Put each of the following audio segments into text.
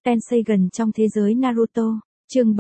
Tensei gần trong thế giới Naruto, chương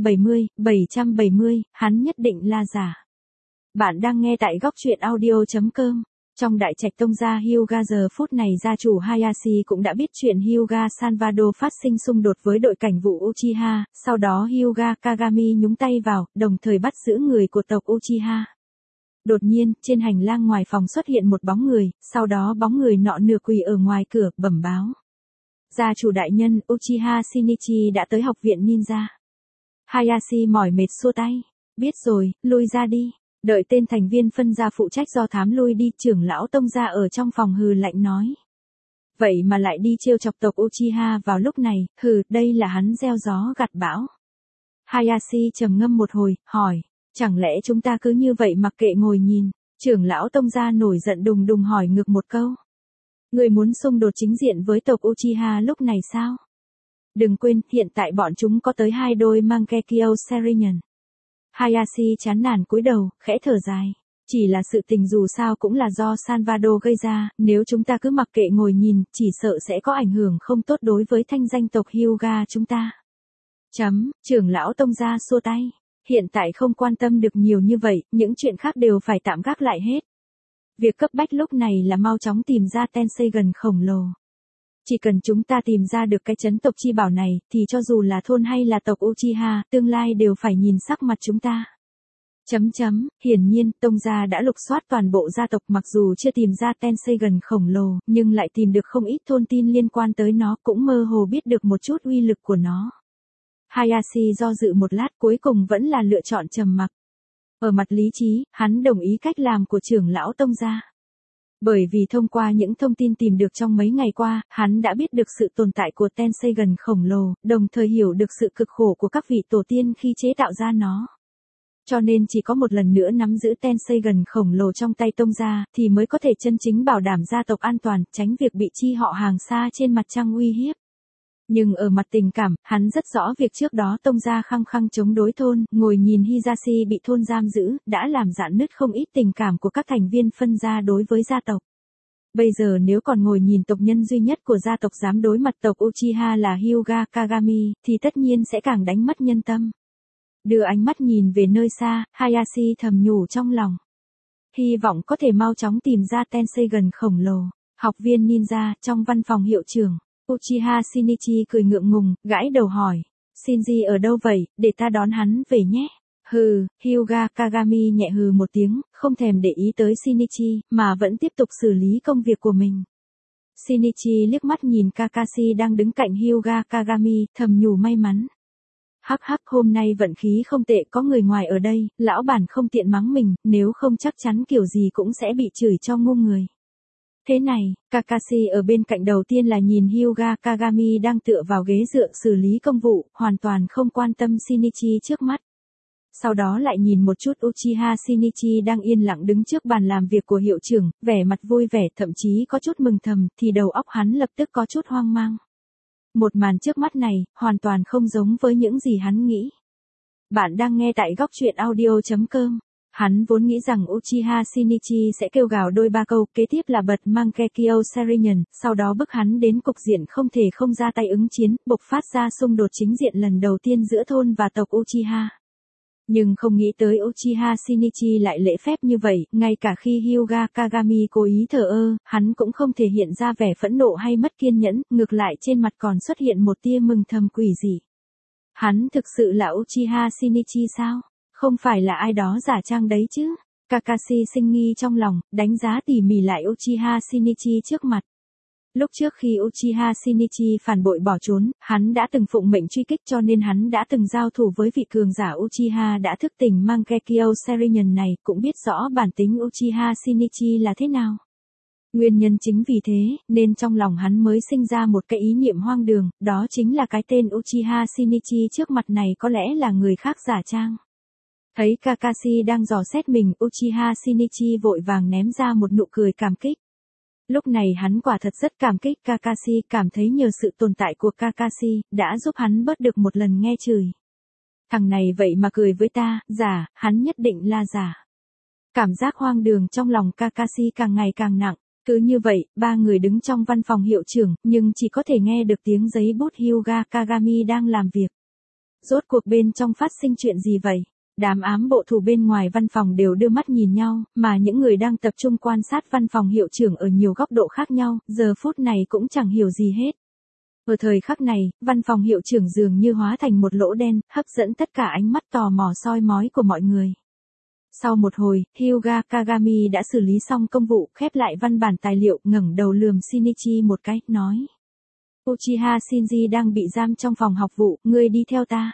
770, hắn nhất định là giả. Bạn đang nghe tại góc truyện audio.com. Trong đại trạch tông gia Hyuga giờ phút này gia chủ Hayashi cũng đã biết chuyện Hyuga Salvador phát sinh xung đột với đội cảnh vụ Uchiha, sau đó Hyuga Kagami nhúng tay vào, đồng thời bắt giữ người của tộc Uchiha. Đột nhiên, trên hành lang ngoài phòng xuất hiện một bóng người, sau đó bóng người nọ nửa quỳ ở ngoài cửa, bẩm báo. Gia chủ đại nhân, Uchiha Shinichi đã tới học viện ninja. Hayashi mỏi mệt xua tay. Biết rồi, lui ra đi. Đợi tên thành viên phân gia phụ trách do thám lui đi, trưởng lão tông gia ở trong phòng hừ lạnh nói. Vậy mà lại đi trêu chọc tộc Uchiha vào lúc này, đây là hắn gieo gió gặt bão. Hayashi trầm ngâm một hồi, hỏi, chẳng lẽ chúng ta cứ như vậy mặc kệ ngồi nhìn? Trưởng lão tông gia nổi giận đùng đùng hỏi ngược một câu. Người muốn xung đột chính diện với tộc Uchiha lúc này sao? Đừng quên, hiện tại bọn chúng có tới 2 đôi Mangekyo Sharingan. Hayashi chán nản cúi đầu, khẽ thở dài. Chỉ là sự tình dù sao cũng là do Salvador gây ra, nếu chúng ta cứ mặc kệ ngồi nhìn, chỉ sợ sẽ có ảnh hưởng không tốt đối với thanh danh tộc Hyuga chúng ta. Trưởng lão tông gia xua tay. Hiện tại không quan tâm được nhiều như vậy, những chuyện khác đều phải tạm gác lại hết. Việc cấp bách lúc này là mau chóng tìm ra Tensei gần khổng lồ. Chỉ cần chúng ta tìm ra được cái trấn tộc chi bảo này, thì cho dù là thôn hay là tộc Uchiha, tương lai đều phải nhìn sắc mặt chúng ta. Hiển nhiên, tông gia đã lục soát toàn bộ gia tộc, mặc dù chưa tìm ra Tensei gần khổng lồ, nhưng lại tìm được không ít thông tin liên quan tới nó, cũng mơ hồ biết được một chút uy lực của nó. Hayashi do dự một lát, cuối cùng vẫn là lựa chọn trầm mặc. Ở mặt lý trí, hắn đồng ý cách làm của trưởng lão tông gia. Bởi vì thông qua những thông tin tìm được trong mấy ngày qua, hắn đã biết được sự tồn tại của Tensei gần khổng lồ, đồng thời hiểu được sự cực khổ của các vị tổ tiên khi chế tạo ra nó. Cho nên chỉ có một lần nữa nắm giữ Tensei gần khổng lồ trong tay tông gia, thì mới có thể chân chính bảo đảm gia tộc an toàn, tránh việc bị chi họ hàng xa trên mặt trăng uy hiếp. Nhưng ở mặt tình cảm, hắn rất rõ việc trước đó tông gia khăng khăng chống đối thôn, ngồi nhìn Hisashi bị thôn giam giữ, đã làm rạn nứt không ít tình cảm của các thành viên phân gia đối với gia tộc. Bây giờ nếu còn ngồi nhìn tộc nhân duy nhất của gia tộc dám đối mặt tộc Uchiha là Hyuga Kagami, thì tất nhiên sẽ càng đánh mất nhân tâm. Đưa ánh mắt nhìn về nơi xa, Hayashi thầm nhủ trong lòng. Hy vọng có thể mau chóng tìm ra Tensei gần khổng lồ. Học viên ninja, trong văn phòng hiệu trưởng. Uchiha Shinichi cười ngượng ngùng, gãi đầu hỏi. Shinji ở đâu vậy, để ta đón hắn về nhé. Hyuga Kagami nhẹ hừ một tiếng, không thèm để ý tới Shinichi, mà vẫn tiếp tục xử lý công việc của mình. Shinichi liếc mắt nhìn Kakashi đang đứng cạnh Hyuga Kagami, thầm nhủ may mắn. Hôm nay vận khí không tệ, có người ngoài ở đây, lão bản không tiện mắng mình, nếu không chắc chắn kiểu gì cũng sẽ bị chửi cho ngu người. Thế này, Kakashi ở bên cạnh đầu tiên là nhìn Hyuga Kagami đang tựa vào ghế dựa xử lý công vụ, hoàn toàn không quan tâm Shinichi trước mắt. Sau đó lại nhìn một chút Uchiha Shinichi đang yên lặng đứng trước bàn làm việc của hiệu trưởng, vẻ mặt vui vẻ, thậm chí có chút mừng thầm, thì đầu óc hắn lập tức có chút hoang mang. Một màn trước mắt này, hoàn toàn không giống với những gì hắn nghĩ. Bạn đang nghe tại góc truyện audio.com. Hắn vốn nghĩ rằng Uchiha Shinichi sẽ kêu gào đôi ba câu, kế tiếp là bật Mangekyo Sharingan, sau đó bức hắn đến cục diện không thể không ra tay ứng chiến, bộc phát ra xung đột chính diện lần đầu tiên giữa thôn và tộc Uchiha. Nhưng không nghĩ tới Uchiha Shinichi lại lễ phép như vậy, ngay cả khi Hyuga Kagami cố ý thờ ơ, hắn cũng không thể hiện ra vẻ phẫn nộ hay mất kiên nhẫn, ngược lại trên mặt còn xuất hiện một tia mừng thầm quỷ dị. Hắn thực sự là Uchiha Shinichi sao? Không phải là ai đó giả trang đấy chứ? Kakashi sinh nghi trong lòng, đánh giá tỉ mỉ lại Uchiha Shinichi trước mặt. Lúc trước khi Uchiha Shinichi phản bội bỏ trốn, hắn đã từng phụng mệnh truy kích, cho nên hắn đã từng giao thủ với vị cường giả Uchiha đã thức tỉnh Mangekyo Sharingan này, cũng biết rõ bản tính Uchiha Shinichi là thế nào. Nguyên nhân chính vì thế, nên trong lòng hắn mới sinh ra một cái ý niệm hoang đường, đó chính là cái tên Uchiha Shinichi trước mặt này có lẽ là người khác giả trang. Thấy Kakashi đang dò xét mình, Uchiha Shinichi vội vàng ném ra một nụ cười cảm kích. Lúc này hắn quả thật rất cảm kích Kakashi, cảm thấy nhờ sự tồn tại của Kakashi, đã giúp hắn bớt được một lần nghe chửi. Thằng này vậy mà cười với ta, giả, hắn nhất định là giả. Cảm giác hoang đường trong lòng Kakashi càng ngày càng nặng. Cứ như vậy, ba người đứng trong văn phòng hiệu trưởng, nhưng chỉ có thể nghe được tiếng giấy bút Hyuga Kagami đang làm việc. Rốt cuộc bên trong phát sinh chuyện gì vậy? Đám ám bộ thủ bên ngoài văn phòng đều đưa mắt nhìn nhau, mà những người đang tập trung quan sát văn phòng hiệu trưởng ở nhiều góc độ khác nhau, giờ phút này cũng chẳng hiểu gì hết. Ở thời khắc này, văn phòng hiệu trưởng dường như hóa thành một lỗ đen, hấp dẫn tất cả ánh mắt tò mò soi mói của mọi người. Sau một hồi, Hyuga Kagami đã xử lý xong công vụ, khép lại văn bản tài liệu, ngẩng đầu lườm Shinichi một cái, nói. Uchiha Shinji đang bị giam trong phòng học vụ, ngươi đi theo ta.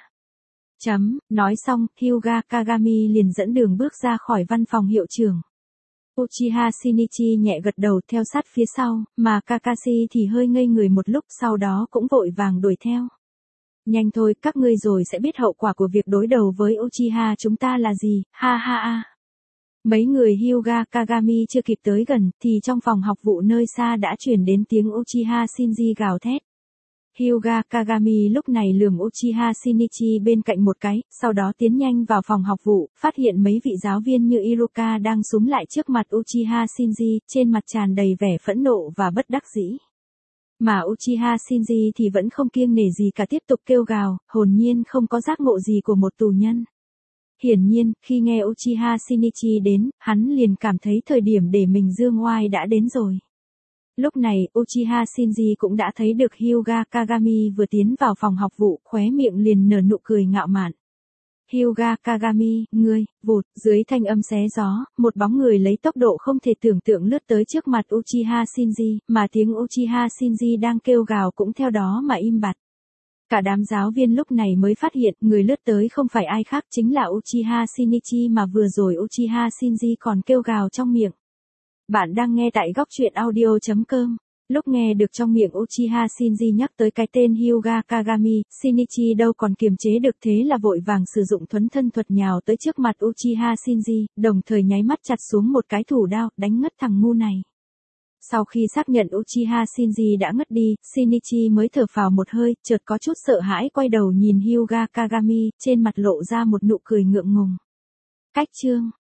Nói xong, Hyuga Kagami liền dẫn đường bước ra khỏi văn phòng hiệu trưởng. Uchiha Shinichi nhẹ gật đầu theo sát phía sau, mà Kakashi thì hơi ngây người một lúc sau đó cũng vội vàng đuổi theo. Nhanh thôi, các ngươi rồi sẽ biết hậu quả của việc đối đầu với Uchiha chúng ta là gì, ha ha ha. Mấy người Hyuga Kagami chưa kịp tới gần, thì trong phòng học vụ nơi xa đã truyền đến tiếng Uchiha Shinji gào thét. Hyuga Kagami lúc này lườm Uchiha Shinichi bên cạnh một cái, sau đó tiến nhanh vào phòng học vụ, phát hiện mấy vị giáo viên như Iruka đang súm lại trước mặt Uchiha Shinji, trên mặt tràn đầy vẻ phẫn nộ và bất đắc dĩ. Mà Uchiha Shinji thì vẫn không kiêng nể gì cả, tiếp tục kêu gào, hồn nhiên không có giác ngộ gì của một tù nhân. Hiển nhiên, khi nghe Uchiha Shinichi đến, hắn liền cảm thấy thời điểm để mình dương oai đã đến rồi. Lúc này, Uchiha Shinji cũng đã thấy được Hyuga Kagami vừa tiến vào phòng học vụ, khóe miệng liền nở nụ cười ngạo mạn. Hyuga Kagami, ngươi, vụt, dưới thanh âm xé gió, một bóng người lấy tốc độ không thể tưởng tượng lướt tới trước mặt Uchiha Shinji, mà tiếng Uchiha Shinji đang kêu gào cũng theo đó mà im bặt. Cả đám giáo viên lúc này mới phát hiện, người lướt tới không phải ai khác chính là Uchiha Shinichi mà vừa rồi Uchiha Shinji còn kêu gào trong miệng. Bạn đang nghe tại góc truyện audio.com. Lúc nghe được trong miệng Uchiha Shinji nhắc tới cái tên Hyuga Kagami, Shinichi đâu còn kiềm chế được, thế là vội vàng sử dụng thuấn thân thuật nhào tới trước mặt Uchiha Shinji, đồng thời nháy mắt chặt xuống một cái thủ đao, đánh ngất thằng ngu này. Sau khi xác nhận Uchiha Shinji đã ngất đi, Shinichi mới thở phào một hơi, chợt có chút sợ hãi quay đầu nhìn Hyuga Kagami, trên mặt lộ ra một nụ cười ngượng ngùng. Cách chương